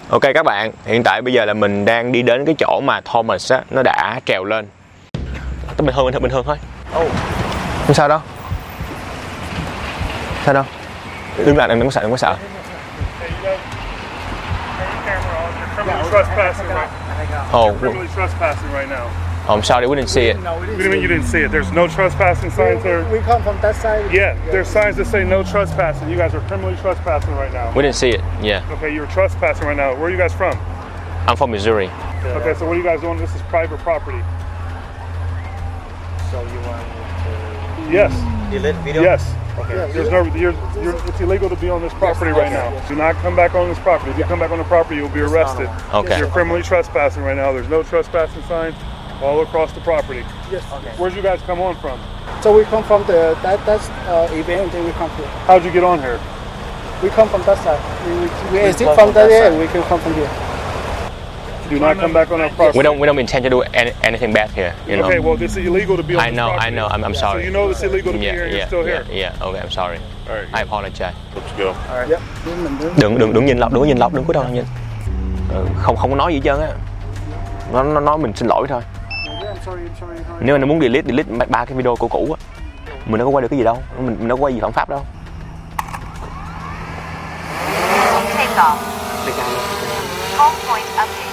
Ok các bạn, hiện tại bây giờ là mình đang đi đến cái chỗ mà Thomas á, nó đã trèo lên. Bình thường thôi. Không sao đâu. Sao đâu? Đừng lại, đừng có sợ. Oh, I'm sorry, we didn't see it. What do you mean you didn't see it? There's no trespassing signs there. We come from that side. Yeah, there's signs that say no trespassing. You guys are criminally trespassing right now. We didn't see it, yeah. Okay, you're trespassing right now. Where are you guys from? I'm from Missouri. Okay, so what are you guys doing? This is private property. So you want to Yes. delete video? Yes. Okay. There's no. It's illegal to be on this property right now. Do not come back on this property. If you come back on the property, you'll be arrested. Okay. You're criminally trespassing right now. There's no trespassing signs all across the property. Yes. Okay. Where'd you guys come on from? So we come from that's event. Then we come here. How'd you get on here? We come from that side. We exit from that area. We can come from here. Do not come back on our property. We don't intend to do anything bad here, you know. Okay, well, this is illegal to be on I this know, property. I know. I'm So sorry. you know it's illegal to be Yeah, here and yeah, you're still here. yeah. Okay, I'm sorry. All right, I apologize. let's go. All right. Yeah. Đừng nhìn lọc, đừng có đâu nhìn. Không có nói gì hết trơn á. Nó nói mình xin lỗi thôi. I'm sorry. Nếu mà nó muốn delete 3 cái video cũ á, mình đâu có quay được cái gì đâu, mình đâu có quay gì phạm pháp đâu. Take off. Home point updated.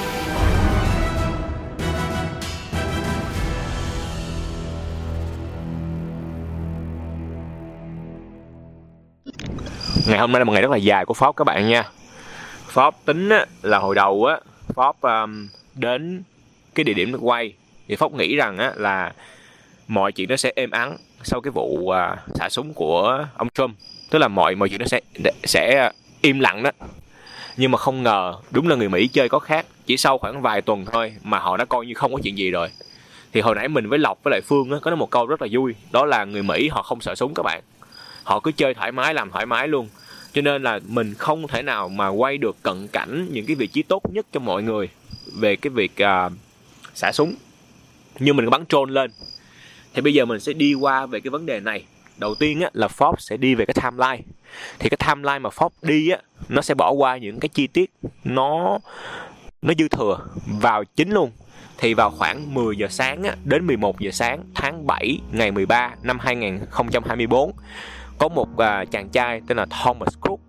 Ngày hôm nay là một ngày rất là dài của Fox các bạn nha. Fox tính á, là hồi đầu á, Fox đến cái địa điểm quay thì Fox nghĩ rằng á, là mọi chuyện nó sẽ êm ắng sau cái vụ xả súng của ông Trump, tức là mọi chuyện nó sẽ im lặng đó. Nhưng mà không ngờ đúng là người Mỹ chơi có khác, chỉ sau khoảng vài tuần thôi mà họ đã coi như không có chuyện gì rồi. Thì hồi nãy mình với Lộc với lại Phương á, có nói một câu rất là vui, đó là người Mỹ họ không sợ súng các bạn, họ cứ chơi thoải mái, làm thoải mái luôn. Cho nên là mình không thể nào mà quay được cận cảnh những cái vị trí tốt nhất cho mọi người về cái việc xả súng, nhưng mình bắn drone lên. Thì bây giờ mình sẽ đi qua về cái vấn đề này. Đầu tiên á, là Fox sẽ đi về cái timeline. Thì cái timeline mà Fox đi á, nó sẽ bỏ qua những cái chi tiết nó dư thừa vào chính luôn. Thì vào khoảng 10 giờ sáng á, đến 11 giờ sáng tháng 7 ngày 13 năm 2024, có một chàng trai tên là Thomas Crook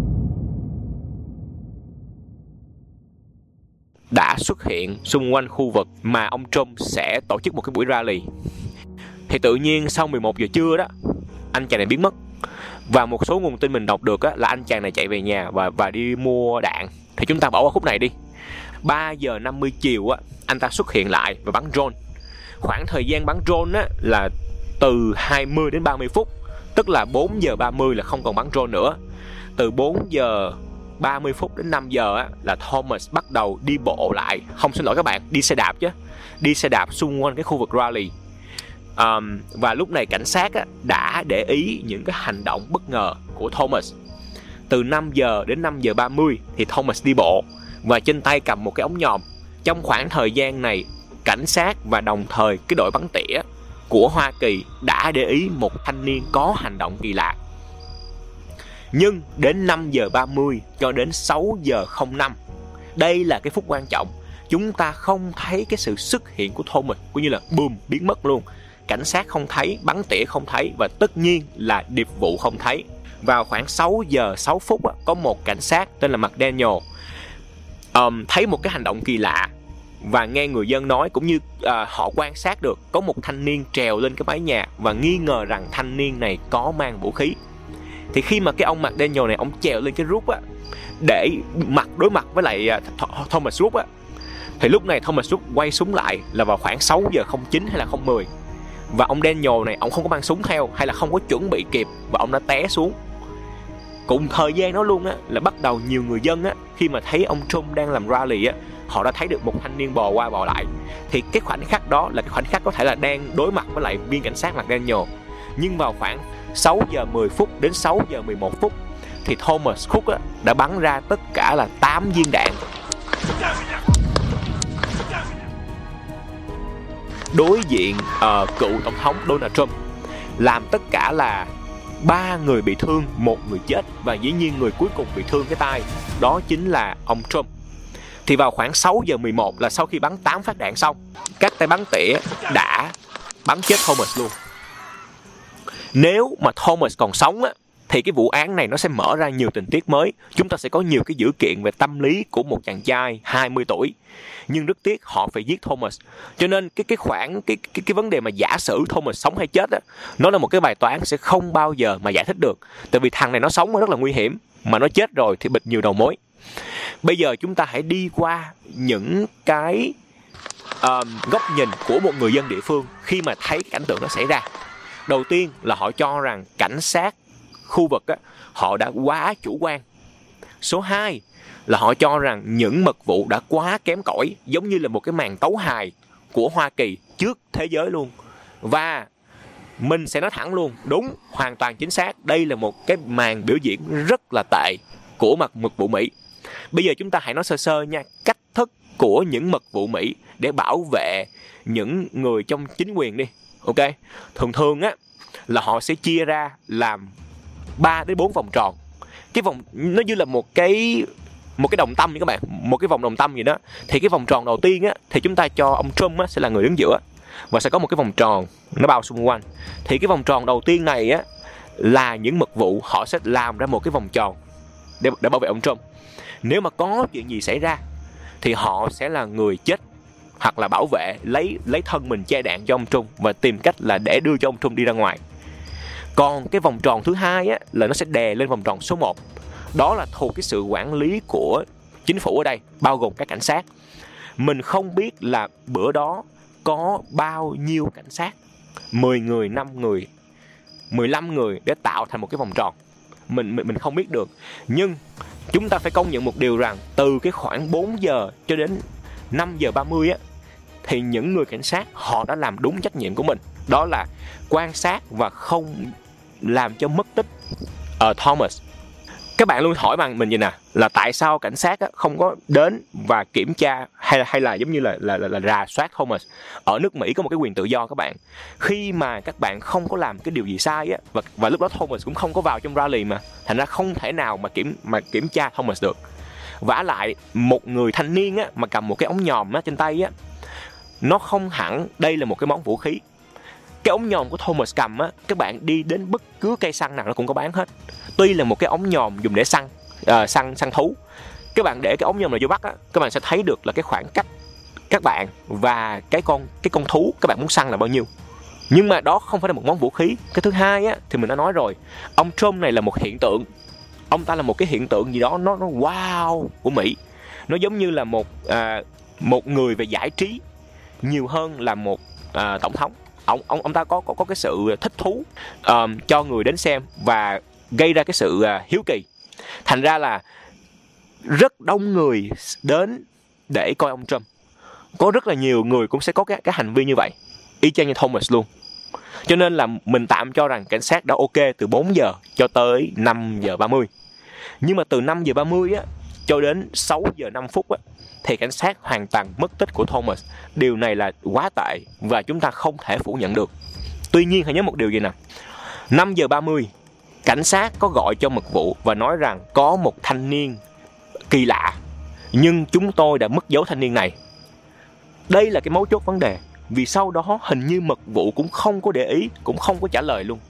đã xuất hiện xung quanh khu vực mà ông Trump sẽ tổ chức một cái buổi rally. Thì tự nhiên sau 11 giờ trưa đó, anh chàng này biến mất. Và một số nguồn tin mình đọc được á, là anh chàng này chạy về nhà và đi mua đạn. Thì chúng ta bỏ qua khúc này đi. 3 giờ 50 chiều á, anh ta xuất hiện lại và bắn drone. Khoảng thời gian bắn drone á, là từ 20 đến 30 phút. Tức là 4 giờ 30 là không còn bắn drone nữa. Từ 4 giờ 30 phút đến 5 giờ á, là Thomas bắt đầu đi bộ lại. Không, xin lỗi các bạn, đi xe đạp chứ. Đi xe đạp xung quanh cái khu vực rally. Và lúc này cảnh sát á, đã để ý những cái hành động bất ngờ của Thomas. Từ 5 giờ đến 5 giờ 30 thì Thomas đi bộ và trên tay cầm một cái ống nhòm. Trong khoảng thời gian này, cảnh sát và đồng thời cái đội bắn tỉa của Hoa Kỳ đã để ý một thanh niên có hành động kỳ lạ. Nhưng đến 5 giờ 30 cho đến 6 giờ 05, đây là cái phút quan trọng, chúng ta không thấy cái sự xuất hiện của Thomas, cũng như là boom, biến mất luôn. Cảnh sát không thấy, bắn tỉa không thấy, và tất nhiên là điệp vụ không thấy. Vào khoảng 6 giờ 6 phút có một cảnh sát tên là McDaniel thấy một cái hành động kỳ lạ và nghe người dân nói, cũng như họ quan sát được có một thanh niên trèo lên cái mái nhà và nghi ngờ rằng thanh niên này có mang vũ khí. Thì khi mà cái ông McDaniel này ông trèo lên cái roof để đối mặt với lại Thomas Crook thì lúc này Thomas Crook quay súng lại là vào khoảng 6 giờ 09 hay là 010. Và ông Daniel này ông không có mang súng theo hay là không có chuẩn bị kịp và ông đã té xuống. Cùng thời gian đó luôn là bắt đầu nhiều người dân khi mà thấy ông Trump đang làm rally họ đã thấy được một thanh niên bò qua bò lại. Thì cái khoảnh khắc đó là cái khoảnh khắc có thể là đang đối mặt với lại viên cảnh sát McDaniel. Nhưng vào khoảng 6 giờ 10 phút đến 6 giờ 11 phút thì Thomas Crook đã bắn ra tất cả là 8 viên đạn. Đối diện cựu tổng thống Donald Trump, làm tất cả là 3 người bị thương, 1 người chết, và dĩ nhiên người cuối cùng bị thương cái tai, đó chính là ông Trump. Thì vào khoảng 6 giờ 11 là sau khi bắn 8 phát đạn xong, các tay bắn tỉa đã bắn chết Thomas luôn. Nếu mà Thomas còn sống á, thì cái vụ án này nó sẽ mở ra nhiều tình tiết mới. Chúng ta sẽ có nhiều cái dữ kiện về tâm lý của một chàng trai 20 tuổi. Nhưng rất tiếc họ phải giết Thomas. Cho nên cái vấn đề mà giả sử Thomas sống hay chết á, nó là một cái bài toán sẽ không bao giờ mà giải thích được. Tại vì thằng này nó sống rất là nguy hiểm, mà nó chết rồi thì bịt nhiều đầu mối. Bây giờ chúng ta hãy đi qua những cái góc nhìn của một người dân địa phương khi mà thấy cảnh tượng nó xảy ra. Đầu tiên là họ cho rằng cảnh sát khu vực á, họ đã quá chủ quan. Số 2 là họ cho rằng những mật vụ đã quá kém cỏi, giống như là một cái màn tấu hài của Hoa Kỳ trước thế giới luôn. Và mình sẽ nói thẳng luôn, đúng, hoàn toàn chính xác, đây là một cái màn biểu diễn rất là tệ của mật vụ Mỹ. Bây giờ chúng ta hãy nói sơ sơ nha, cách thức của những mật vụ Mỹ để bảo vệ những người trong chính quyền đi. Ok, thường á là họ sẽ chia ra làm 3 đến 4 vòng tròn. Cái vòng nó như là một cái đồng tâm như các bạn, một cái vòng đồng tâm gì đó. Thì cái vòng tròn đầu tiên á thì chúng ta cho ông Trump á sẽ là người đứng giữa, và sẽ có một cái vòng tròn nó bao xung quanh. Thì cái vòng tròn đầu tiên này á là những mật vụ, họ sẽ làm ra một cái vòng tròn để bảo vệ ông Trump. Nếu mà có chuyện gì xảy ra thì họ sẽ là người chết hoặc là bảo vệ, lấy thân mình che đạn cho ông Trump và tìm cách là để đưa cho ông Trump đi ra ngoài. Còn cái vòng tròn thứ hai á là nó sẽ đè lên vòng tròn số 1. Đó là thuộc cái sự quản lý của chính phủ ở đây, bao gồm các cảnh sát. Mình không biết là bữa đó có bao nhiêu cảnh sát, 10 người, 5 người, 15 người để tạo thành một cái vòng tròn. Mình không biết được. Nhưng chúng ta phải công nhận một điều rằng từ cái khoảng 4 giờ cho đến 5 giờ 30 á, thì những người cảnh sát họ đã làm đúng trách nhiệm của mình. Đó là quan sát và không làm cho mất tích Thomas. Các bạn luôn hỏi bằng mình gì nè, là tại sao cảnh sát á, không có đến và kiểm tra hay là giống như là rà soát Thomas. Ở nước Mỹ có một cái quyền tự do các bạn. Khi mà các bạn không có làm cái điều gì sai á, và lúc đó Thomas cũng không có vào trong rally mà, thành ra không thể nào mà kiểm tra Thomas được. Vả lại một người thanh niên á mà cầm một cái ống nhòm á trên tay á, nó không hẳn đây là một cái món vũ khí. Cái ống nhòm của Thomas cầm á, các bạn đi đến bất cứ cây săn nào nó cũng có bán hết. Tuy là một cái ống nhòm dùng để săn thú, các bạn để cái ống nhòm này vô bắt á, các bạn sẽ thấy được là cái khoảng cách các bạn và cái con thú các bạn muốn săn là bao nhiêu. Nhưng mà đó không phải là một món vũ khí. Cái thứ hai á thì mình đã nói rồi, ông Trump này là một hiện tượng. Ông ta là một cái hiện tượng gì đó nó wow của Mỹ. Nó giống như là một người về giải trí nhiều hơn là một tổng thống. Ông ta có cái sự thích thú cho người đến xem và gây ra cái sự hiếu kỳ. Thành ra là rất đông người đến để coi ông Trump. Có rất là nhiều người cũng sẽ có cái hành vi như vậy, y chang như Thomas luôn. Cho nên là mình tạm cho rằng cảnh sát đã ok từ 4 giờ cho tới 5 giờ 30. Nhưng mà từ 5 giờ 30 á cho đến 6 giờ 5 phút á thì cảnh sát hoàn toàn mất tích của Thomas. Điều này là quá tệ và chúng ta không thể phủ nhận được. Tuy nhiên hãy nhớ một điều gì nè, 5 giờ 30 cảnh sát có gọi cho mật vụ và nói rằng có một thanh niên kỳ lạ, nhưng chúng tôi đã mất dấu thanh niên này. Đây là cái mấu chốt vấn đề. Vì sau đó hình như mật vụ cũng không có để ý, cũng không có trả lời luôn.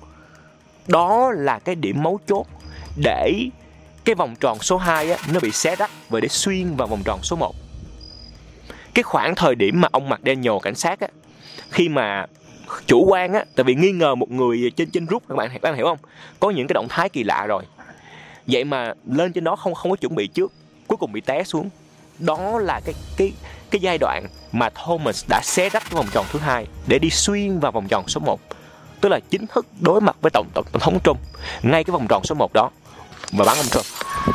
Đó là cái điểm mấu chốt để cái vòng tròn số 2 á, nó bị xé rách và để xuyên vào vòng tròn số 1. Cái khoảng thời điểm mà ông McDaniel cảnh sát á, khi mà chủ quan á, tại vì nghi ngờ một người trên roof, các bạn hiểu không? Có những cái động thái kỳ lạ rồi. Vậy mà lên trên đó không có chuẩn bị trước, cuối cùng bị té xuống. Đó là cái giai đoạn mà Thomas đã xé rách cái vòng tròn thứ 2 để đi xuyên vào vòng tròn số 1. Tức là chính thức đối mặt với tổng thống Trump ngay cái vòng tròn số 1 đó và bắn ông Trump.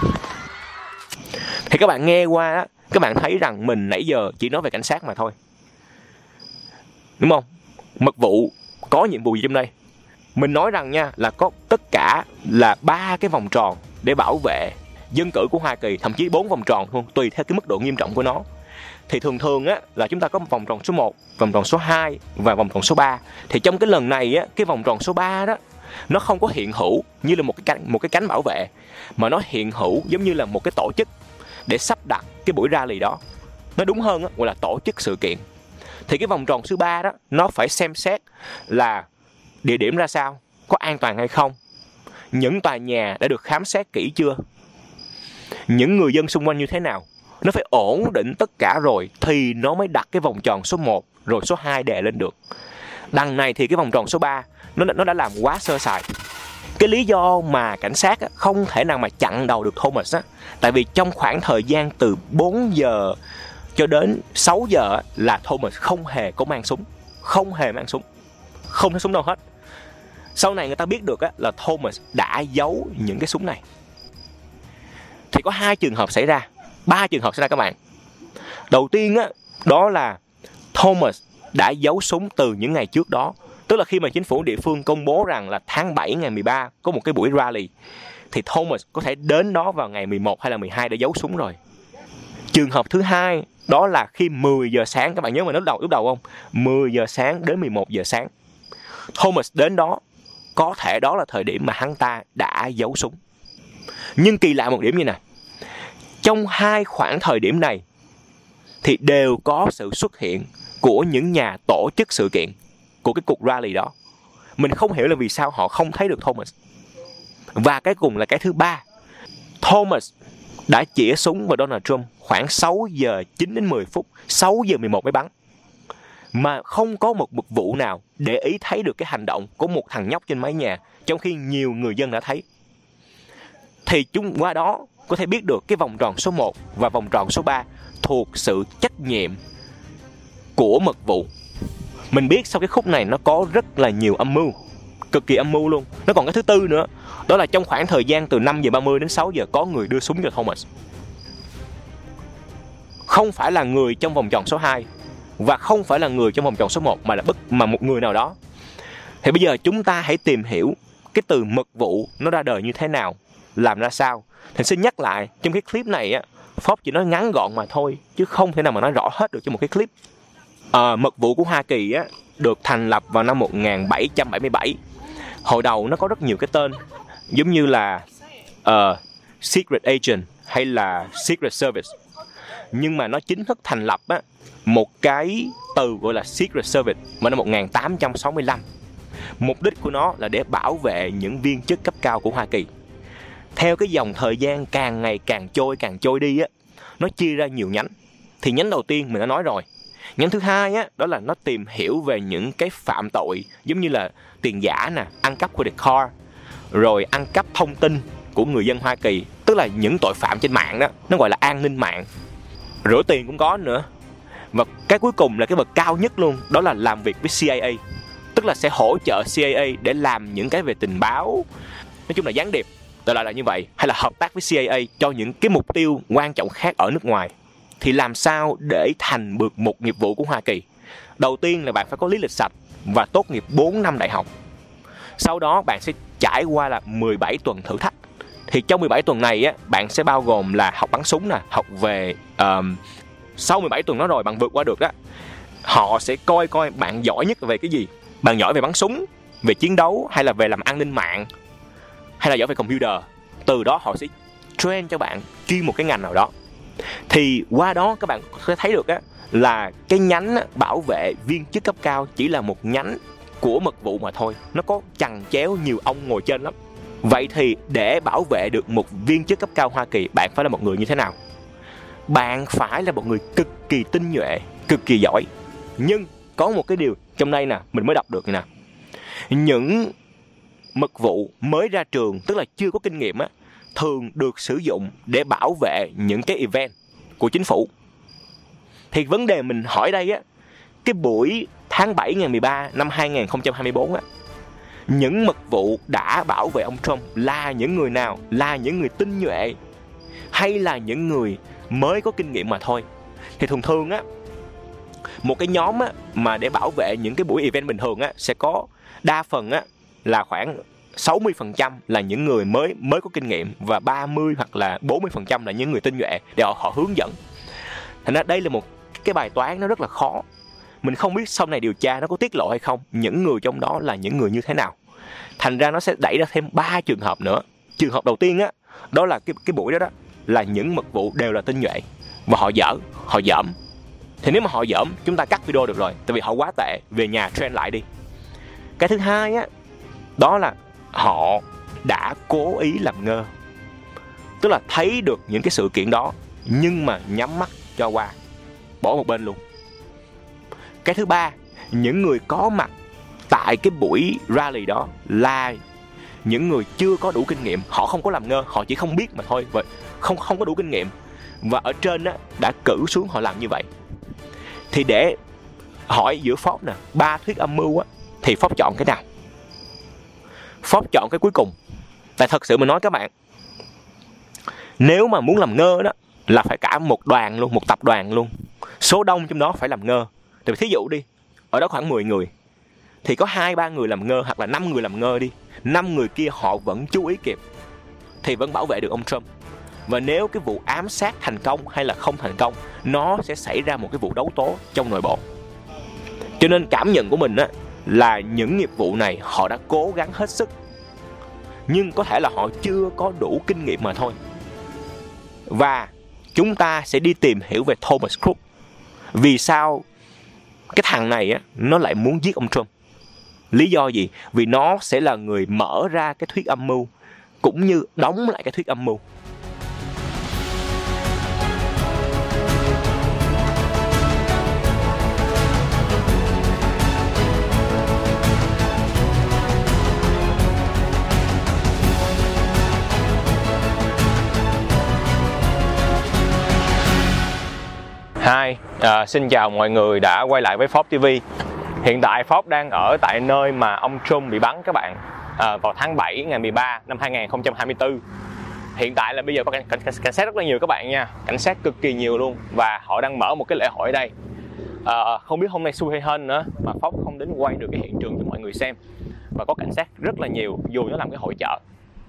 Thì các bạn nghe qua á, các bạn thấy rằng mình nãy giờ chỉ nói về cảnh sát mà thôi, đúng không? Mật vụ có nhiệm vụ gì trong đây? Mình nói rằng nha, là có tất cả là 3 cái vòng tròn để bảo vệ dân cử của Hoa Kỳ, thậm chí 4 vòng tròn luôn, tùy theo cái mức độ nghiêm trọng của nó. Thì thường á là chúng ta có vòng tròn số 1, vòng tròn số 2 và vòng tròn số 3. Thì trong cái lần này á, cái vòng tròn số 3 đó nó không có hiện hữu như là một cái cánh bảo vệ, mà nó hiện hữu giống như là một cái tổ chức để sắp đặt cái buổi rally đó. Nó đúng hơn gọi là tổ chức sự kiện. Thì cái vòng tròn số 3 đó, nó phải xem xét là địa điểm ra sao, có an toàn hay không, những tòa nhà đã được khám xét kỹ chưa, những người dân xung quanh như thế nào. Nó phải ổn định tất cả rồi thì nó mới đặt cái vòng tròn số 1 rồi số 2 đè lên được. Đằng này thì cái vòng tròn số 3 nó đã làm quá sơ sài. Cái lý do mà cảnh sát không thể nào mà chặn đầu được Thomas tại vì trong khoảng thời gian từ 4 giờ cho đến 6 giờ là Thomas không hề có mang súng. Không hề mang súng. Không thấy súng đâu hết. Sau này người ta biết được là Thomas đã giấu những cái súng này. Thì có 2 trường hợp xảy ra, 3 trường hợp xảy ra các bạn. Đầu tiên đó là Thomas đã giấu súng từ những ngày trước đó. Tức là khi mà chính phủ địa phương công bố rằng là tháng 7 ngày 13 có một cái buổi rally, thì Thomas có thể đến đó vào ngày 11 hay là 12 để giấu súng rồi. Trường hợp thứ hai đó là khi 10 giờ sáng, các bạn nhớ mình lúc đầu không? 10 giờ sáng đến 11 giờ sáng. Thomas đến đó, có thể đó là thời điểm mà hắn ta đã giấu súng. Nhưng kỳ lạ một điểm như này. Trong 2 khoảng thời điểm này thì đều có sự xuất hiện của những nhà tổ chức sự kiện của cái cuộc rally đó. Mình không hiểu là vì sao họ không thấy được Thomas. Và cái cùng là cái thứ 3. Thomas đã chĩa súng vào Donald Trump khoảng 6 giờ 9 đến 10 phút, 6 giờ 11 mới bắn. Mà không có một mục vụ nào để ý thấy được cái hành động của một thằng nhóc trên mái nhà, trong khi nhiều người dân đã thấy. Thì chúng qua đó có thể biết được cái vòng tròn số 1 và vòng tròn số 3 thuộc sự trách nhiệm của mật vụ. Mình biết sau cái khúc này nó có rất là nhiều âm mưu, cực kỳ âm mưu luôn. Nó còn cái thứ tư nữa, đó là trong khoảng thời gian từ 5 giờ 30 đến 6 giờ có người đưa súng cho Thomas. Không phải là người trong vòng tròn số 2 và không phải là người trong vòng tròn số 1 mà một người nào đó. Thì bây giờ chúng ta hãy tìm hiểu cái từ mật vụ nó ra đời như thế nào, làm ra sao. Thì xin nhắc lại, trong cái clip này Fox chỉ nói ngắn gọn mà thôi, chứ không thể nào mà nói rõ hết được trong một cái clip. Mật vụ của Hoa Kỳ được thành lập vào năm 1777. Hồi đầu nó có rất nhiều cái tên, giống như là Secret Agent hay là Secret Service. Nhưng mà nó chính thức thành lập một cái từ gọi là Secret Service vào năm 1865. Mục đích của nó là để bảo vệ những viên chức cấp cao của Hoa Kỳ. Theo cái dòng thời gian càng ngày càng trôi đi nó chia ra nhiều nhánh. Thì nhánh đầu tiên mình đã nói rồi. Nhánh thứ hai đó là nó tìm hiểu về những cái phạm tội giống như là tiền giả nè, ăn cắp credit card, rồi ăn cắp thông tin của người dân Hoa Kỳ, tức là những tội phạm trên mạng đó, nó gọi là an ninh mạng. Rửa tiền cũng có nữa. Và cái cuối cùng là cái bậc cao nhất luôn, đó là làm việc với CIA, tức là sẽ hỗ trợ CIA để làm những cái về tình báo, nói chung là gián điệp, gọi là như vậy, hay là hợp tác với CIA cho những cái mục tiêu quan trọng khác ở nước ngoài. Thì làm sao để thành được một nghiệp vụ của Hoa Kỳ? Đầu tiên là bạn phải có lý lịch sạch và tốt nghiệp 4 năm đại học. Sau đó bạn sẽ trải qua là 17 tuần thử thách. Thì trong 17 tuần này bạn sẽ bao gồm là học bắn súng nè, học về sau 17 tuần đó rồi bạn vượt qua được đó, họ sẽ coi bạn giỏi nhất về cái gì. Bạn giỏi về bắn súng, về chiến đấu, hay là về làm an ninh mạng, hay là giỏi về computer. Từ đó họ sẽ train cho bạn chuyên một cái ngành nào đó. Thì qua đó các bạn sẽ thấy được là cái nhánh bảo vệ viên chức cấp cao chỉ là một nhánh của mật vụ mà thôi. Nó có chằng chéo nhiều ông ngồi trên lắm. Vậy thì để bảo vệ được một viên chức cấp cao Hoa Kỳ, bạn phải là một người như thế nào? Bạn phải là một người cực kỳ tinh nhuệ, cực kỳ giỏi. Nhưng có một cái điều trong đây nè, mình mới đọc được nè. Những mật vụ mới ra trường, tức là chưa có kinh nghiệm thường được sử dụng để bảo vệ những cái event của chính phủ. Thì vấn đề mình hỏi đây cái buổi tháng 7 ngày 13 năm 2024 những mật vụ đã bảo vệ ông Trump là những người nào? Là những người tinh nhuệ hay là những người mới có kinh nghiệm mà thôi? Thì thường một cái nhóm mà để bảo vệ những cái buổi event bình thường sẽ có đa phần là khoảng 60% là những người mới có kinh nghiệm và 30 hoặc là 40% là những người tinh nhuệ để họ hướng dẫn. Thành ra đây là một cái bài toán nó rất là khó. Mình không biết sau này điều tra nó có tiết lộ hay không, những người trong đó là những người như thế nào. Thành ra nó sẽ đẩy ra thêm 3 trường hợp nữa. Trường hợp đầu tiên á, đó là cái buổi đó là những mật vụ đều là tinh nhuệ và họ dởm. Thì nếu mà họ dởm, chúng ta cắt video được rồi, tại vì họ quá tệ, về nhà train lại đi. Cái thứ hai á, đó là họ đã cố ý làm ngơ. Tức là thấy được những cái sự kiện đó nhưng mà nhắm mắt cho qua, bỏ một bên luôn. Cái thứ ba, những người có mặt tại cái buổi rally đó là những người chưa có đủ kinh nghiệm. Họ không có làm ngơ, họ chỉ không biết mà thôi, và không có đủ kinh nghiệm. Và ở trên á, đã cử xuống họ làm như vậy. Thì để hỏi giữa Forbes nè, 3 thuyết âm mưu á, thì Forbes chọn cái nào? Forbes chọn cái cuối cùng. Tại thật sự mình nói các bạn, nếu mà muốn làm ngơ đó là phải cả một đoàn luôn, một tập đoàn luôn, số đông trong đó phải làm ngơ. Tại vì thí dụ đi, ở đó khoảng 10 người thì có 2-3 người làm ngơ, hoặc là 5 người làm ngơ đi, 5 người kia họ vẫn chú ý kịp thì vẫn bảo vệ được ông Trump. Và nếu cái vụ ám sát thành công hay là không thành công, nó sẽ xảy ra một cái vụ đấu tố trong nội bộ. Cho nên cảm nhận của mình á, là những nghiệp vụ này họ đã cố gắng hết sức, nhưng có thể là họ chưa có đủ kinh nghiệm mà thôi. Và chúng ta sẽ đi tìm hiểu về Thomas Crook. Vì sao cái thằng này á, nó lại muốn giết ông Trump? Lý do gì? Vì nó sẽ là người mở ra cái thuyết âm mưu, cũng như đóng lại cái thuyết âm mưu. Hi, xin chào mọi người đã quay lại với Forbes TV. Hiện tại Forbes đang ở tại nơi mà ông Trump bị bắn các bạn, vào tháng 7 ngày 13 năm 2024. Hiện tại là bây giờ có cảnh sát rất là nhiều các bạn nha, cảnh sát cực kỳ nhiều luôn, và họ đang mở một cái lễ hội ở đây. Không biết hôm nay xui hay hên nữa mà Forbes không đến quay được cái hiện trường cho mọi người xem. Và có cảnh sát rất là nhiều dù nó làm cái hội chợ.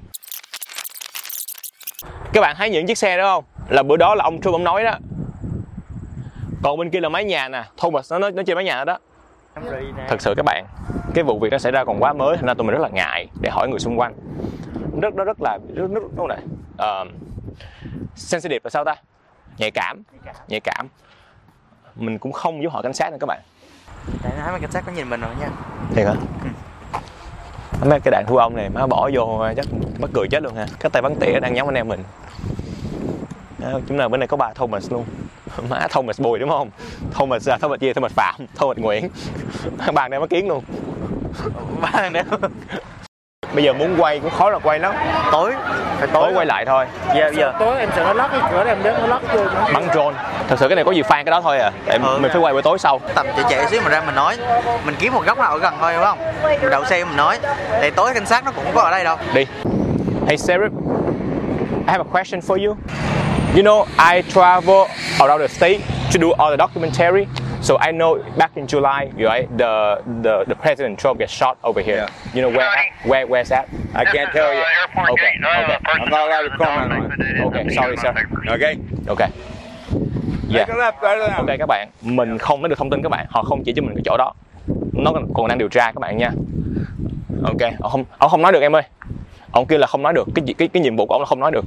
Các bạn thấy những chiếc xe đó không? Là bữa đó là ông Trump ông nói đó. Còn bên kia là mái nhà nè, Thomas nó trên mái nhà đó. Thật sự các bạn, cái vụ việc nó xảy ra còn quá mới, nên tụi mình rất là ngại để hỏi người xung quanh. Rất sensitive là sao ta? Nhạy cảm. Mình cũng không giúp hỏi cảnh sát nữa các bạn. Tại nó thấy mấy cảnh sát có nhìn mình rồi nha. Thiệt hả? Mấy cái đàn thu ông này má bỏ vô chắc mắc cười chết luôn ha. Cái tay bắn tỉa đang nhắm anh em mình. Chúng ta bên này có bà Thomas luôn. Má Thomas Bùi đúng không? Thomas Phạm, Thomas Nguyễn. Bà này mới kiến luôn. Bà này. Bây giờ muốn quay cũng khó là quay lắm. Tối quay lại thôi. Giờ tối em sợ nó lắc cái cửa, em biết nó lắc vô. Bắn drone. Thật sự cái này có gì fan cái đó thôi à. Tại mình phải quay buổi tối sau. Tầm chạy xíu mà ra mình nói. Mình kiếm một góc nào ở gần thôi đúng không? Mình đậu xe mình nói. Tại tối cảnh sát nó cũng có ở đây đâu. Đi. Hey Serif, I have a question for you. You know, I travel around the state to do all the documentary. So I know back in July, right, the President Trump gets shot over here. Yeah. You know where's that? I can't tell you. Okay. I'm not allowed to comment on it. Okay, sorry sir. Okay. Yeah. Okay các bạn, mình không nói được thông tin các bạn, họ không chỉ cho mình cái chỗ đó. Nó còn đang điều tra các bạn nha. Ok, ông không nói được em ơi. Ông kêu là không nói được, cái nhiệm vụ của ông là không nói được.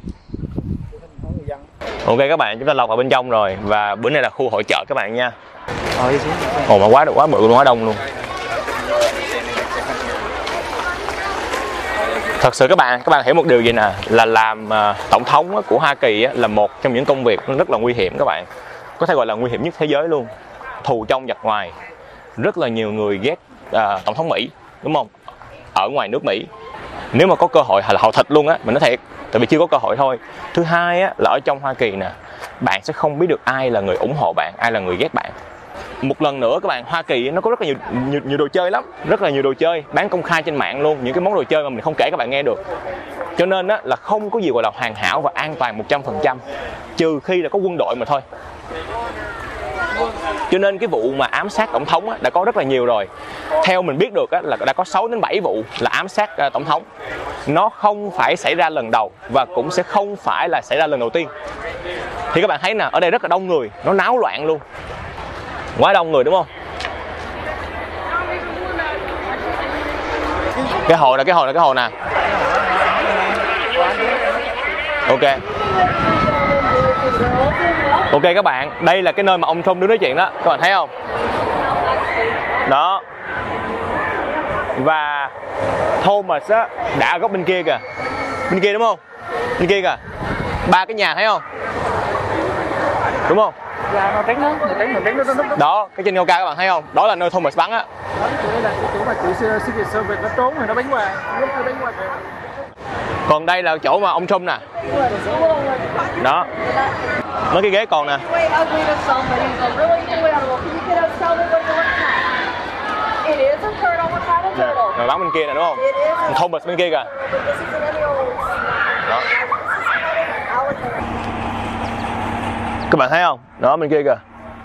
Ok các bạn, chúng ta lọt vào bên trong rồi, và bữa nay là khu hội chợ các bạn nha. Ồ mà quá bự luôn, quá đông luôn. Thật sự các bạn hiểu một điều gì nè, là làm tổng thống của Hoa Kỳ là một trong những công việc rất là nguy hiểm các bạn. Có thể gọi là nguy hiểm nhất thế giới luôn. Thù trong giặc ngoài. Rất là nhiều người ghét tổng thống Mỹ, đúng không? Ở ngoài nước Mỹ. Nếu mà có cơ hội là họ thịt luôn á, mình nói thiệt. Tại vì chưa có cơ hội thôi. Thứ hai á, là ở trong Hoa Kỳ nè, bạn sẽ không biết được ai là người ủng hộ bạn, ai là người ghét bạn. Một lần nữa các bạn, Hoa Kỳ nó có rất là nhiều đồ chơi lắm, rất là nhiều đồ chơi bán công khai trên mạng luôn, những cái món đồ chơi mà mình không kể các bạn nghe được. Cho nên á, là không có gì gọi là hoàn hảo và an toàn 100%, trừ khi là có quân đội mà thôi. Cho nên cái vụ mà ám sát tổng thống á, đã có rất là nhiều rồi. Theo mình biết được á, là đã có 6 đến 7 vụ là ám sát tổng thống. Nó không phải xảy ra lần đầu và cũng sẽ không phải là xảy ra lần đầu tiên. Thì các bạn thấy nè, ở đây rất là đông người, nó náo loạn luôn. Quá đông người đúng không? Cái hồ nè. Ok. Ok các bạn, đây là cái nơi mà ông Trump đứng nói chuyện đó, các bạn thấy không? Đó. Và Thomas á đã ở góc bên kia kìa. Bên kia đúng không? Bên kia kìa. 3 cái nhà thấy không? Đúng không? Dạ, màu trắng đó. Đó, cái trên cao cao các bạn thấy không? Đó là nơi Thomas bắn á. Đó, đây là cái chỗ mà tụi Secret Service nó trốn rồi nó bắn qua. Còn đây là chỗ mà ông Trump nè. Đó. Mấy cái ghế còn nè. Rồi bắn bên kia nè đúng không? Thomas bên kia kìa. Đó. Các bạn thấy không? Đó bên kia kìa.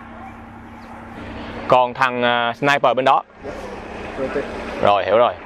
Còn thằng sniper bên đó. Rồi hiểu rồi.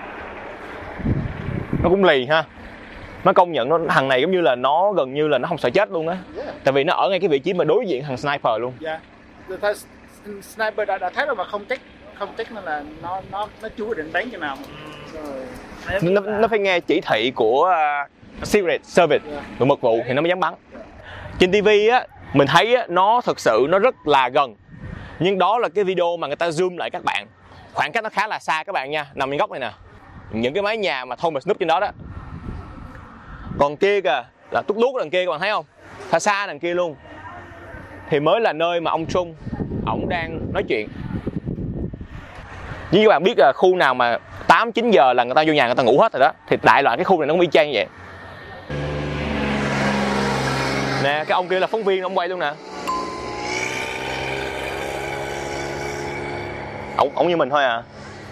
Nó cũng lì ha. Nó công nhận nó thằng này giống như là nó gần như là nó không sợ chết luôn á. Tại vì nó ở ngay cái vị trí mà đối diện thằng sniper luôn. Dạ. Sniper đã thấy rồi mà không check nên là nó chưa quyết định bắn cho nào. Nó phải nghe chỉ thị của Secret Service, của mật vụ thì nó mới dám bắn. Trên TV á mình thấy á, nó thực sự nó rất là gần. Nhưng đó là cái video mà người ta zoom lại các bạn. Khoảng cách nó khá là xa các bạn nha, nằm bên góc này nè. Những cái mái nhà mà Thomas núp trên đó đó. Còn kia kìa là tút lút đằng kia các bạn thấy không? Xa xa đằng kia luôn. Thì mới là nơi mà ông Trump ổng đang nói chuyện. Như các bạn biết là khu nào mà 8-9 giờ là người ta vô nhà người ta ngủ hết rồi đó. Thì đại loại cái khu này nó cũng y chang như vậy. Nè cái ông kia là phóng viên ông quay luôn nè. Ổng như mình thôi à.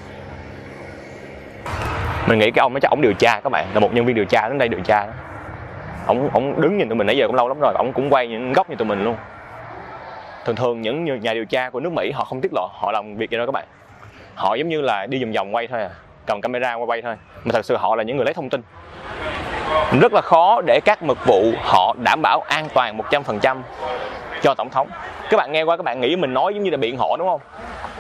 Mình nghĩ cái ông đó chắc ổng điều tra các bạn, là một nhân viên điều tra đến đây điều tra đó. Ổng đứng nhìn tụi mình nãy giờ cũng lâu lắm rồi, ổng cũng quay những góc như tụi mình luôn. Thường những nhà điều tra của nước Mỹ họ không tiết lộ họ làm việc gì đâu các bạn. Họ giống như là đi vòng vòng quay thôi à, cầm camera quay thôi. Mà thật sự họ là những người lấy thông tin. Rất là khó để các mật vụ họ đảm bảo an toàn 100% cho tổng thống. Các bạn nghe qua các bạn nghĩ mình nói giống như là biện hộ đúng không?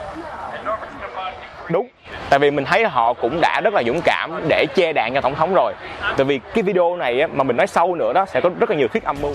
Đúng, tại vì mình thấy họ cũng đã rất là dũng cảm để che đạn cho tổng thống rồi. Tại vì cái video này mà mình nói sâu nữa đó sẽ có rất là nhiều thuyết âm mưu.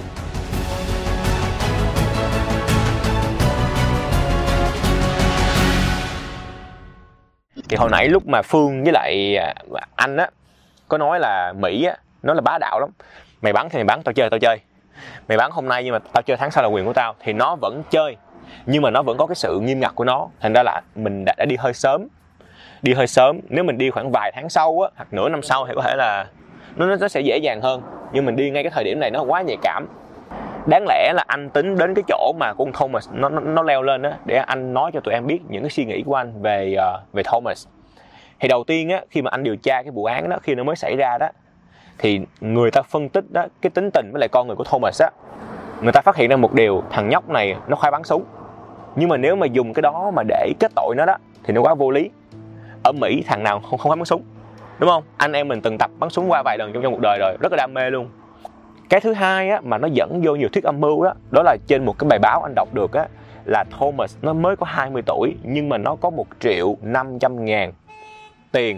Thì hồi nãy lúc mà Phương với lại anh á có nói là Mỹ á nó là bá đạo lắm. Mày bắn thì mày bắn, tao chơi. Mày bắn hôm nay nhưng mà tao chơi tháng sau là quyền của tao. Thì nó vẫn chơi, nhưng mà nó vẫn có cái sự nghiêm ngặt của nó. Thành ra là mình đã đi hơi sớm. Nếu mình đi khoảng vài tháng sau á, hoặc nửa năm sau thì có thể là nó sẽ dễ dàng hơn. Nhưng mình đi ngay cái thời điểm này nó quá nhạy cảm. Đáng lẽ là anh tính đến cái chỗ mà con Thomas nó leo lên á, để anh nói cho tụi em biết những cái suy nghĩ của anh về Thomas. Thì đầu tiên á, khi mà anh điều tra cái vụ án đó, khi nó mới xảy ra đó, thì người ta phân tích đó, cái tính tình với lại con người của Thomas á, người ta phát hiện ra một điều, thằng nhóc này nó khoái bắn súng. Nhưng mà nếu mà dùng cái đó mà để kết tội nó đó thì nó quá vô lý. Ở Mỹ thằng nào không khoái bắn súng, đúng không? Anh em mình từng tập bắn súng qua vài lần trong cuộc đời rồi, rất là đam mê luôn. Cái thứ hai á, mà nó dẫn vô nhiều thuyết âm mưu đó, đó là trên một cái bài báo anh đọc được á, là Thomas nó mới có 20 tuổi nhưng mà nó có 1.500.000 tiền.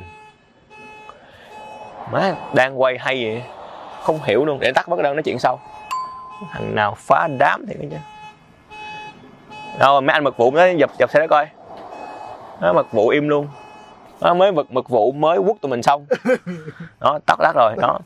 Má, đang quay hay vậy, không hiểu luôn. Để tắt mất đơn nói chuyện sau. Thằng nào phá đám thì chứ. Đâu mấy anh mật vụ nó dập xe đó coi. Nó mật vụ im luôn. Nó mới mật vụ mới quất tụi mình xong. Đó, tắt lát rồi đó.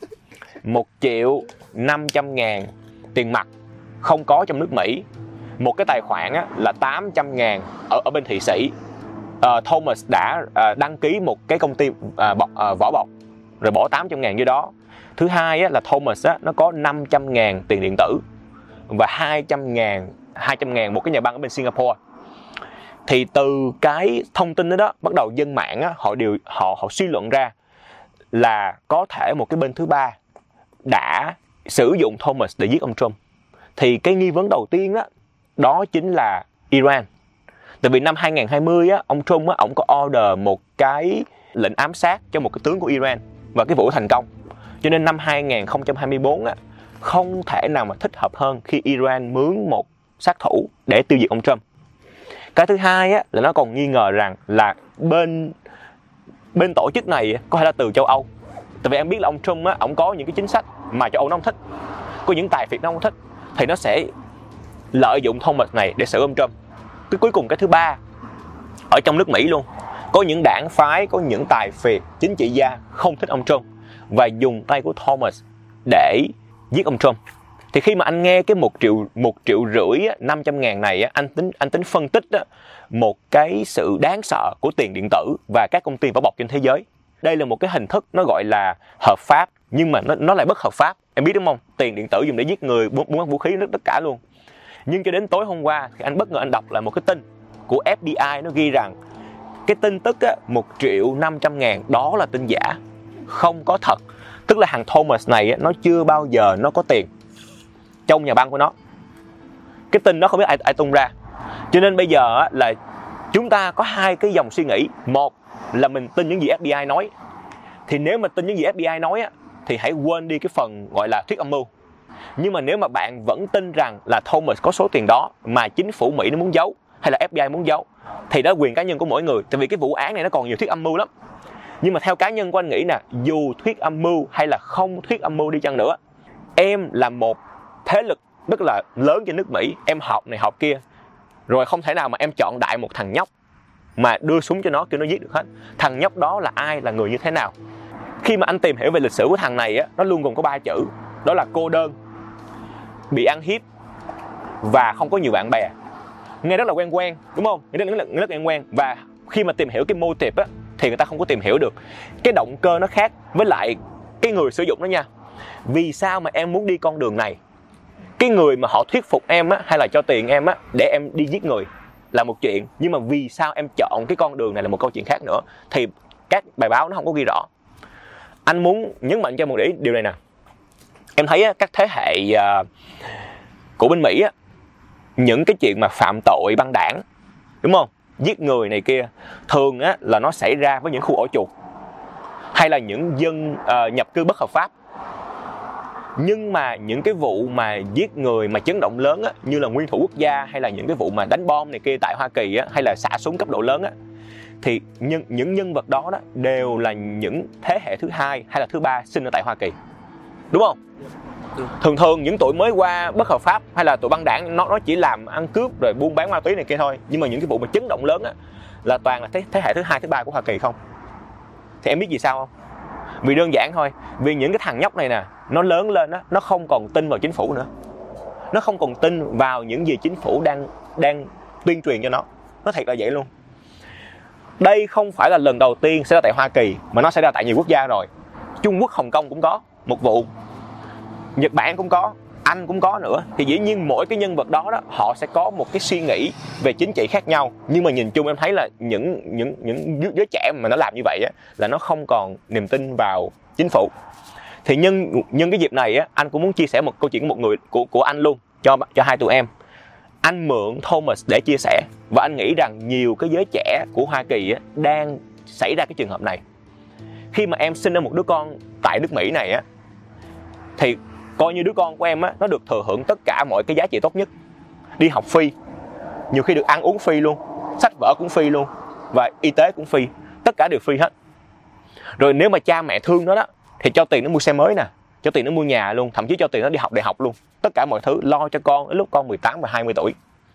1.500.000 tiền mặt không có trong nước Mỹ. Một cái tài khoản á, là 800.000 ở bên Thụy Sĩ. Thomas đã đăng ký một cái công ty vỏ bọc rồi bỏ 800.000 vô đó. Thứ hai á, là Thomas á, nó có 500.000 tiền điện tử và 200.000 một cái nhà băng ở bên Singapore. Thì từ cái thông tin đó, bắt đầu dân mạng á, họ suy luận ra là có thể một cái bên thứ ba đã sử dụng Thomas để giết ông Trump. Thì cái nghi vấn đầu tiên đó chính là Iran. Tại vì năm 2020 á, ông Trump á, ông có order một cái lệnh ám sát cho một cái tướng của Iran và cái vụ thành công. Cho nên năm 2024 á, không thể nào mà thích hợp hơn khi Iran mướn một sát thủ để tiêu diệt ông Trump. Cái thứ hai á, là nó còn nghi ngờ rằng là bên bên tổ chức này có thể là từ châu Âu. Tại vì em biết là ông Trump á, ổng có những cái chính sách mà châu Âu nó không thích, có những tài phiệt nó không thích, thì nó sẽ lợi dụng Thomas này để xử ông Trump. Cái cuối cùng cái thứ ba, ở trong nước Mỹ luôn, có những đảng phái, có những tài phiệt, chính trị gia không thích ông Trump và dùng tay của Thomas để giết ông Trump. Thì khi mà anh nghe cái 1,5 triệu 500.000 này, anh tính phân tích một cái sự đáng sợ của tiền điện tử và các công ty bảo bọc trên thế giới. Đây là một cái hình thức nó gọi là hợp pháp, nhưng mà nó lại bất hợp pháp. Em biết đúng không? Tiền điện tử dùng để giết người, buôn bán vũ khí, tất cả luôn. Nhưng cho đến tối hôm qua thì anh bất ngờ anh đọc lại một cái tin của FBI, nó ghi rằng cái tin tức 1.500.000 đó là tin giả, không có thật. Tức là thằng Thomas này nó chưa bao giờ nó có tiền trong nhà băng của nó. Cái tin đó không biết ai tung ra. Cho nên bây giờ là chúng ta có hai cái dòng suy nghĩ. Một là mình tin những gì FBI nói. Thì nếu mà tin những gì FBI nói thì hãy quên đi cái phần gọi là thuyết âm mưu. Nhưng mà nếu mà bạn vẫn tin rằng là Thomas có số tiền đó mà chính phủ Mỹ nó muốn giấu, hay là FBI muốn giấu, thì đó là quyền cá nhân của mỗi người. Tại vì cái vụ án này nó còn nhiều thuyết âm mưu lắm. Nhưng mà theo cá nhân của anh nghĩ nè, dù thuyết âm mưu hay là không thuyết âm mưu đi chăng nữa, em là một thế lực rất là lớn trên nước Mỹ, em học này học kia, rồi không thể nào mà em chọn đại một thằng nhóc mà đưa súng cho nó kêu nó giết được hết. Thằng nhóc đó là ai, là người như thế nào? Khi mà anh tìm hiểu về lịch sử của thằng này nó luôn gồm có 3 chữ, đó là cô đơn, bị ăn hiếp và không có nhiều bạn bè. Nghe rất là quen, đúng không? Nghe rất là quen. Và khi mà tìm hiểu cái motive thì người ta không có tìm hiểu được cái động cơ nó khác với lại cái người sử dụng đó nha. Vì sao mà em muốn đi con đường này? Cái người mà họ thuyết phục em hay là cho tiền em để em đi giết người là một chuyện, nhưng mà vì sao em chọn cái con đường này là một câu chuyện khác nữa. Thì các bài báo nó không có ghi rõ. Anh muốn nhấn mạnh cho một điều này nè. Em thấy các thế hệ của bên Mỹ những cái chuyện mà phạm tội băng đảng, đúng không, giết người này kia, thường là nó xảy ra với những khu ổ chuột hay là những dân nhập cư bất hợp pháp. Nhưng mà những cái vụ mà giết người mà chấn động lớn như là nguyên thủ quốc gia, hay là những cái vụ mà đánh bom này kia tại Hoa Kỳ hay là xả súng cấp độ lớn thì những nhân vật đó đều là những thế hệ thứ hai hay là thứ ba sinh ở tại Hoa Kỳ, đúng không? Thường những tụi mới qua bất hợp pháp hay là tụi băng đảng nó chỉ làm ăn cướp rồi buôn bán ma túy này kia thôi. Nhưng mà những cái vụ mà chấn động lớn là toàn là thế hệ thứ hai, thứ ba của Hoa Kỳ không. Thì em biết vì sao không? Vì đơn giản thôi, vì những cái thằng nhóc này nè, nó lớn lên nó không còn tin vào chính phủ nữa, nó không còn tin vào những gì chính phủ đang tuyên truyền cho nó. Nó thiệt là vậy luôn. Đây không phải là lần đầu tiên xảy ra tại Hoa Kỳ, mà nó xảy ra tại nhiều quốc gia rồi. Trung Quốc, Hồng Kông cũng có một vụ, Nhật Bản cũng có, Anh cũng có nữa. Thì dĩ nhiên mỗi cái nhân vật đó họ sẽ có một cái suy nghĩ về chính trị khác nhau. Nhưng mà nhìn chung em thấy là những đứa trẻ mà nó làm như vậy là nó không còn niềm tin vào chính phủ. Thì nhân cái dịp này anh cũng muốn chia sẻ một câu chuyện của một người của anh luôn cho hai tụi em. Anh mượn Thomas để chia sẻ, và anh nghĩ rằng nhiều cái giới trẻ của Hoa Kỳ đang xảy ra cái trường hợp này. Khi mà em sinh ra một đứa con tại nước Mỹ này thì coi như đứa con của em nó được thừa hưởng tất cả mọi cái giá trị tốt nhất. Đi học free, nhiều khi được ăn uống free luôn, sách vở cũng free luôn, và y tế cũng free, tất cả đều free hết. Rồi nếu mà cha mẹ thương nó thì cho tiền nó mua xe mới nè, cho tiền nó mua nhà luôn, thậm chí cho tiền nó đi học đại học luôn. Tất cả mọi thứ lo cho con lúc con 18 và 20 tuổi.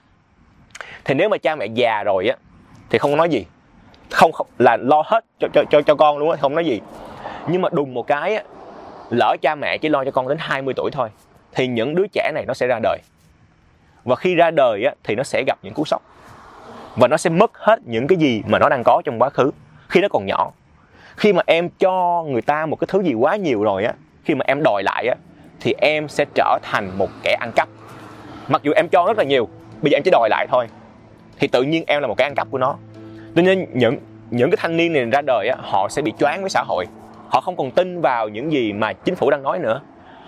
Thì nếu mà cha mẹ già rồi thì không nói gì, không là lo hết cho con luôn không nói gì. Nhưng mà đùng một cái lỡ cha mẹ chỉ lo cho con đến 20 tuổi thôi, thì những đứa trẻ này nó sẽ ra đời. Và khi ra đời thì nó sẽ gặp những cú sốc, và nó sẽ mất hết những cái gì mà nó đang có trong quá khứ khi nó còn nhỏ. Khi mà em cho người ta một cái thứ gì quá nhiều rồi khi mà em đòi lại thì em sẽ trở thành một kẻ ăn cắp. Mặc dù em cho rất là nhiều, bây giờ em chỉ đòi lại thôi, thì tự nhiên em là một kẻ ăn cắp của nó. Cho nên những cái thanh niên này ra đời họ sẽ bị choáng với xã hội. Họ không còn tin vào những gì mà chính phủ đang nói nữa.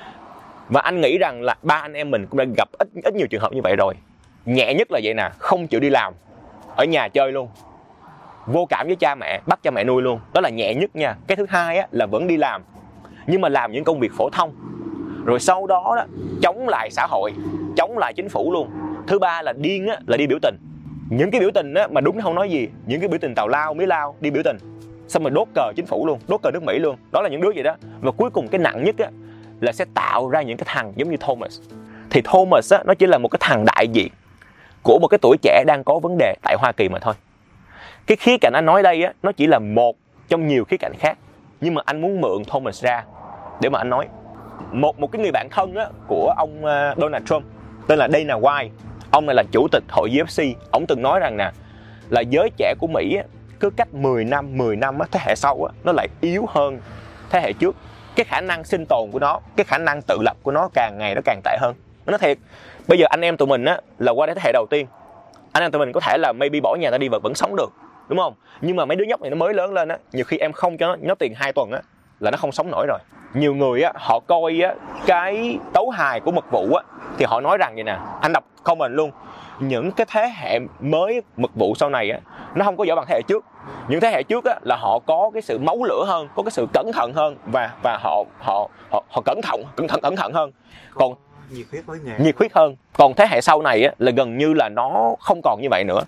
Và anh nghĩ rằng là ba anh em mình cũng đã gặp ít nhiều trường hợp như vậy rồi. Nhẹ nhất là vậy nè, không chịu đi làm, ở nhà chơi luôn, vô cảm với cha mẹ, bắt cha mẹ nuôi luôn. Đó là nhẹ nhất nha. Cái thứ hai là vẫn đi làm, nhưng mà làm những công việc phổ thông. Rồi sau đó chống lại xã hội, chống lại chính phủ luôn. Thứ ba là điên là đi biểu tình. Những cái biểu tình mà đúng không nói gì, những cái biểu tình tào lao, mí lao, đi biểu tình. xong rồi đốt cờ chính phủ luôn, đốt cờ nước Mỹ luôn. Đó là những đứa vậy đó. Và cuối cùng cái nặng nhất á là sẽ tạo ra những cái thằng giống như Thomas. Thì Thomas á, nó chỉ là một cái thằng đại diện của một cái tuổi trẻ đang có vấn đề tại Hoa Kỳ mà thôi. Cái khía cạnh anh nói đây á, nó chỉ là một trong nhiều khía cạnh khác, nhưng mà anh muốn mượn Thomas ra để mà anh nói. Một cái người bạn thân á, của ông Donald Trump tên là Dana White. Ông này là chủ tịch hội UFC. Ông từng nói rằng nè, là giới trẻ của Mỹ á, cứ cách 10 năm á, thế hệ sau á, nó lại yếu hơn thế hệ trước. Cái khả năng sinh tồn của nó, cái khả năng tự lập của nó càng ngày nó càng tệ hơn. Nó nói thiệt, bây giờ anh em tụi mình á là qua đến thế hệ đầu tiên, anh em tụi mình có thể là maybe bỏ nhà ra đi và vẫn sống được, đúng không? Nhưng mà mấy đứa nhóc này nó mới lớn lên á, nhiều khi em không cho nó tiền 2 tuần á là nó không sống nổi rồi. Nhiều người á, họ coi á cái tấu hài của Mật Vụ á thì họ nói rằng vậy nè, anh đọc comment luôn, những cái thế hệ mới Mật Vụ sau này á nó không có giỏi bằng thế hệ trước. Những thế hệ trước á là họ có cái sự máu lửa hơn, có cái sự cẩn thận hơn và họ cẩn thận hơn. Còn nhiệt huyết với nghề, nhiệt huyết hơn. Còn thế hệ sau này á là gần như là nó không còn như vậy nữa.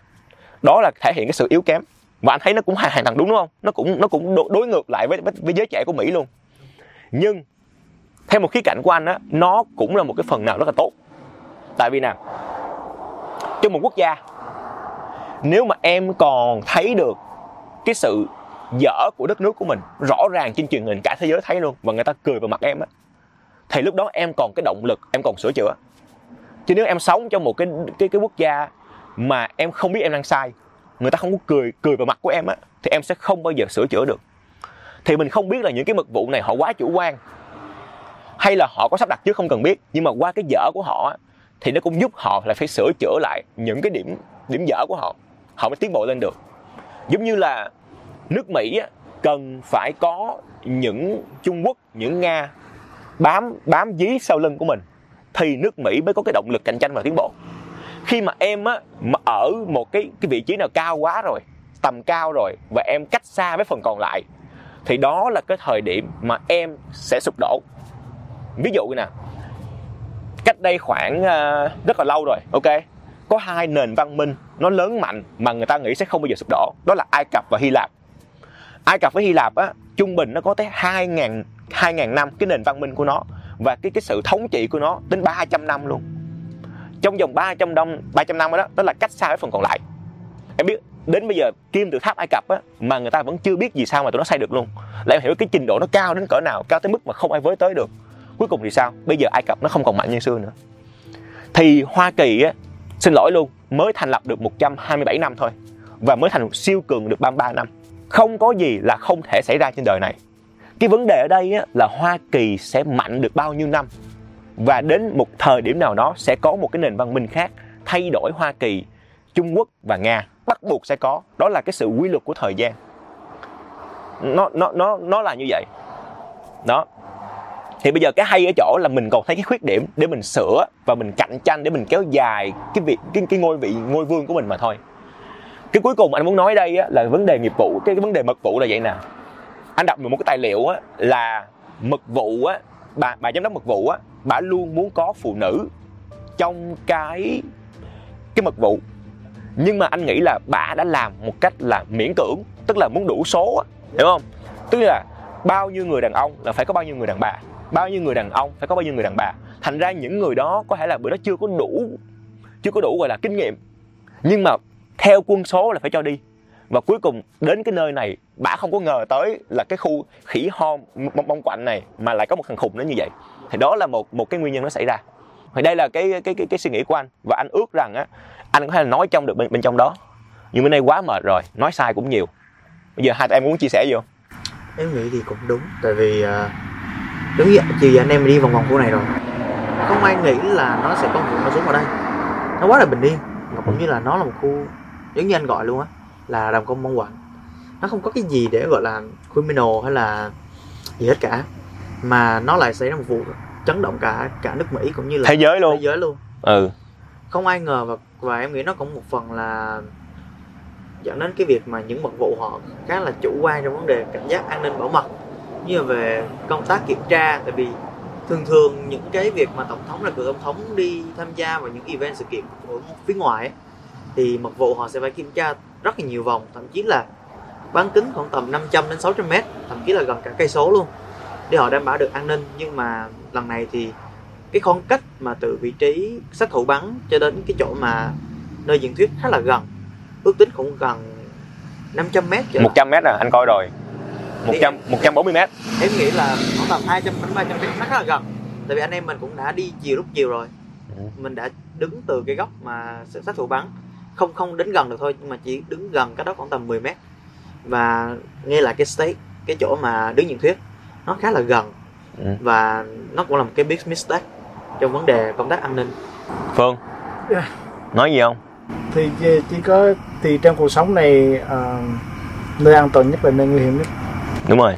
Đó là thể hiện cái sự yếu kém. Và anh thấy nó cũng hoàn toàn đúng, đúng không? Nó cũng đối ngược lại với giới trẻ của Mỹ luôn. Nhưng theo một khía cạnh của anh á, nó cũng là một cái phần nào rất là tốt. Tại vì nào, trong một quốc gia, nếu mà em còn thấy được cái sự dở của đất nước của mình rõ ràng trên truyền hình, cả thế giới thấy luôn, và người ta cười vào mặt em á, thì lúc đó em còn cái động lực, em còn sửa chữa. Chứ nếu em sống trong một cái quốc gia mà em không biết em đang sai, người ta không có cười vào mặt của em á, thì em sẽ không bao giờ sửa chữa được. Thì mình không biết là những cái mật vụ này họ quá chủ quan hay là họ có sắp đặt trước không cần biết, nhưng mà qua cái dở của họ á, thì nó cũng giúp họ là phải sửa chữa lại những cái điểm dở của họ mới tiến bộ lên được. Giống như là nước Mỹ á, cần phải có những Trung Quốc, những Nga bám dí sau lưng của mình thì nước Mỹ mới có cái động lực cạnh tranh và tiến bộ. Khi mà em á mà ở một cái vị trí nào cao quá rồi, tầm cao rồi, và em cách xa với phần còn lại, thì đó là cái thời điểm mà em sẽ sụp đổ. Ví dụ như nè, cách đây khoảng rất là lâu rồi, ok, có 2 nền văn minh nó lớn mạnh mà người ta nghĩ sẽ không bao giờ sụp đổ. Đó là Ai Cập và Hy Lạp. Ai Cập với Hy Lạp á, trung bình nó có tới 2.000 năm cái nền văn minh của nó, và cái sự thống trị của nó đến 300 năm luôn. Trong vòng 300 năm đó là cách xa với phần còn lại. Em biết đến bây giờ kim tự tháp Ai Cập á mà người ta vẫn chưa biết vì sao mà tụi nó xây được luôn. Lại em hiểu cái trình độ nó cao đến cỡ nào, cao tới mức mà không ai với tới được. Cuối cùng thì sao? Bây giờ Ai Cập nó không còn mạnh như xưa nữa. Thì Hoa Kỳ á, xin lỗi luôn, mới thành lập được 127 năm thôi, và mới thành siêu cường được 33 năm. Không có gì là không thể xảy ra trên đời này. Cái vấn đề ở đây á, là Hoa Kỳ sẽ mạnh được bao nhiêu năm, và đến một thời điểm nào đó sẽ có một cái nền văn minh khác thay đổi Hoa Kỳ, Trung Quốc và Nga. Bắt buộc sẽ có. Đó là cái sự quy luật của thời gian. Nó là như vậy. Đó. Thì bây giờ cái hay ở chỗ là mình còn thấy cái khuyết điểm để mình sửa và mình cạnh tranh để mình kéo dài cái ngôi vương của mình mà thôi. Cái cuối cùng anh muốn nói đây á, là vấn đề nghiệp vụ, cái vấn đề mật vụ là vậy nè. Anh đọc được một cái tài liệu á, là mật vụ á, bà giám đốc mật vụ á, bà luôn muốn có phụ nữ trong cái mật vụ. Nhưng mà anh nghĩ là bà đã làm một cách là miễn cưỡng, tức là muốn đủ số á, hiểu không? Tức là bao nhiêu người đàn ông là phải có bao nhiêu người đàn bà, bao nhiêu người đàn ông phải có bao nhiêu người đàn bà. Thành ra những người đó có thể là bữa đó chưa có đủ gọi là kinh nghiệm, nhưng mà theo quân số là phải cho đi. Và cuối cùng đến cái nơi này, bả không có ngờ tới là cái khu khỉ ho bông quạnh này mà lại có một thằng khùng nó như vậy. Thì đó là một cái nguyên nhân nó xảy ra. Thì đây là cái suy nghĩ của anh, và anh ước rằng á, anh có thể nói trong được bên trong đó. Nhưng bữa nay quá mệt rồi, nói sai cũng nhiều. Bây giờ hai tụi em muốn chia sẻ gì không? Em nghĩ thì cũng đúng, tại vì đúng vậy, chiều anh em đi vòng khu này rồi, không ai nghĩ là nó sẽ có một vụ xuống ở đây. Nó quá là bình yên, và cũng như là nó là một khu giống như anh gọi luôn á, là đầm công bông quạnh. Nó không có cái gì để gọi là criminal hay là gì hết cả, mà nó lại xảy ra một vụ chấn động cả nước Mỹ cũng như là thế giới luôn. Không ai ngờ, và em nghĩ nó cũng một phần là dẫn đến cái việc mà những mật vụ họ khá là chủ quan trong vấn đề cảnh giác an ninh bảo mật, như là về công tác kiểm tra. Tại vì thường những cái việc mà tổng thống là cựu tổng thống đi tham gia vào những event sự kiện của phía ngoài ấy, thì mật vụ họ sẽ phải kiểm tra rất là nhiều vòng, thậm chí là bán kính khoảng tầm 500 đến 600 mét, thậm chí là gần cả cây số luôn, để họ đảm bảo được an ninh. Nhưng mà lần này thì cái khoảng cách mà từ vị trí sát thủ bắn cho đến cái chỗ mà nơi diễn thuyết khá là gần, ước tính cũng gần 500 mét. 100 mét à, anh coi rồi. 140 mét. Em nghĩ là khoảng tầm 200 đến 300 mét, nó khá là gần. Tại vì anh em mình cũng đã đi lúc chiều rồi. Mình đã đứng từ cái góc mà sát thủ bắn, không đến gần được thôi, nhưng mà chỉ đứng gần cái đó khoảng tầm 10 mét. Và nghe lại cái stage, cái chỗ mà đứng diễn thuyết, nó khá là gần. Và nó cũng là một cái big mistake trong vấn đề công tác an ninh. Phương, nói gì không? Thì chỉ có thì trong cuộc sống này nơi an toàn nhất là nơi nguy hiểm nhất. Đúng rồi,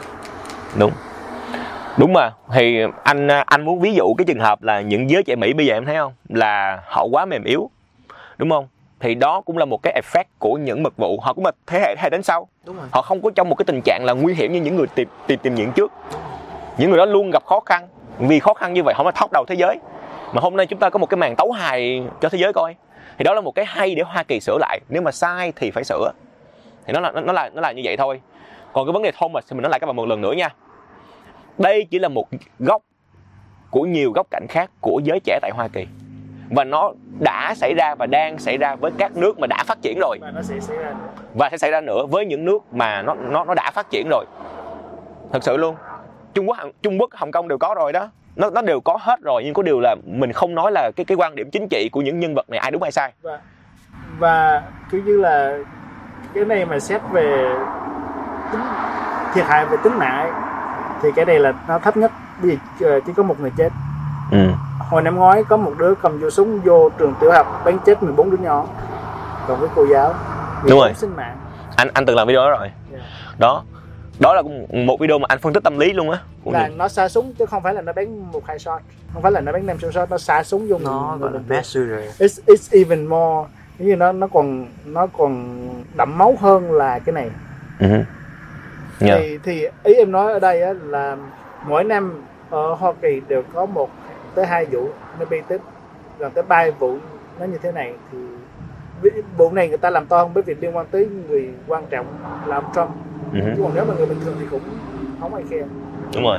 đúng mà. Thì anh muốn ví dụ cái trường hợp là những giới trẻ Mỹ bây giờ em thấy không, là họ quá mềm yếu, đúng không? Thì đó cũng là một cái effect của những mật vụ. Họ cũng là thế hệ đến sau. Đúng rồi. Họ không có trong một cái tình trạng là nguy hiểm như những người tìm diện trước. Những người đó luôn gặp khó khăn. Vì khó khăn như vậy họ mới top đầu thế giới. Mà hôm nay chúng ta có một cái màn tấu hài cho thế giới coi. Thì đó là một cái hay để Hoa Kỳ sửa lại. Nếu mà sai thì phải sửa. Thì nó là như vậy thôi. Còn cái vấn đề Thomas thì mình nói lại các bạn một lần nữa nha. Đây chỉ là một góc của nhiều góc cạnh khác của giới trẻ tại Hoa Kỳ. Và nó đã xảy ra và đang xảy ra với các nước mà đã phát triển rồi. Và nó sẽ xảy ra nữa. Và sẽ xảy ra nữa với những nước mà nó đã phát triển rồi. Thật sự luôn. Trung Quốc, Hồng Kông đều có rồi đó. Nó đều có hết rồi. Nhưng có điều là mình không nói là cái quan điểm chính trị của những nhân vật này ai đúng ai sai. Và kiểu như là cái này mà xét về thiệt hại về tính mạng ấy, thì cái này là nó thấp nhất, vì chỉ có một người chết. Hồi năm ngoái có một đứa cầm vô súng vô trường tiểu học bắn chết 14 đứa nhỏ, còn với cô giáo đúng rồi, sinh mạng. Anh từng làm video đó rồi. Đó là một video mà anh phân tích tâm lý luôn á. Là nó xả súng chứ không phải là nó bắn 1-2 shot, không phải là nó bắn 5 shot, nó xả súng vô. Nó gọi là mass shooter. It's even more, như nó còn đậm máu hơn là cái này. Thì ý em nói ở đây á, là mỗi năm ở Hoa Kỳ đều có 1 tới 2 vụ, maybe tới gần tới 3 vụ nó như thế này. Thì vụ này người ta làm to hơn bởi vì liên quan tới người quan trọng là ông Trump. Chứ còn nếu mà người bình thường thì cũng không ai khen. Đúng rồi.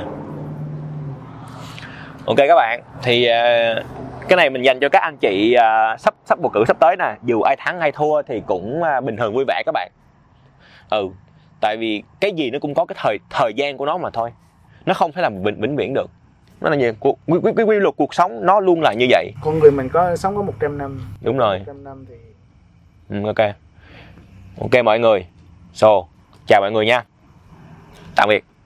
Ok các bạn, thì cái này mình dành cho các anh chị sắp bầu cử sắp tới nè. Dù ai thắng hay thua thì cũng bình thường vui vẻ các bạn. Tại vì cái gì nó cũng có cái thời gian của nó mà thôi. Nó không thể làm vĩnh viễn được. Nó là như quy luật cuộc sống nó luôn là như vậy. Con người mình sống có 100 năm. Đúng rồi. 100 năm thì ok mọi người. Chào mọi người nha. Tạm biệt.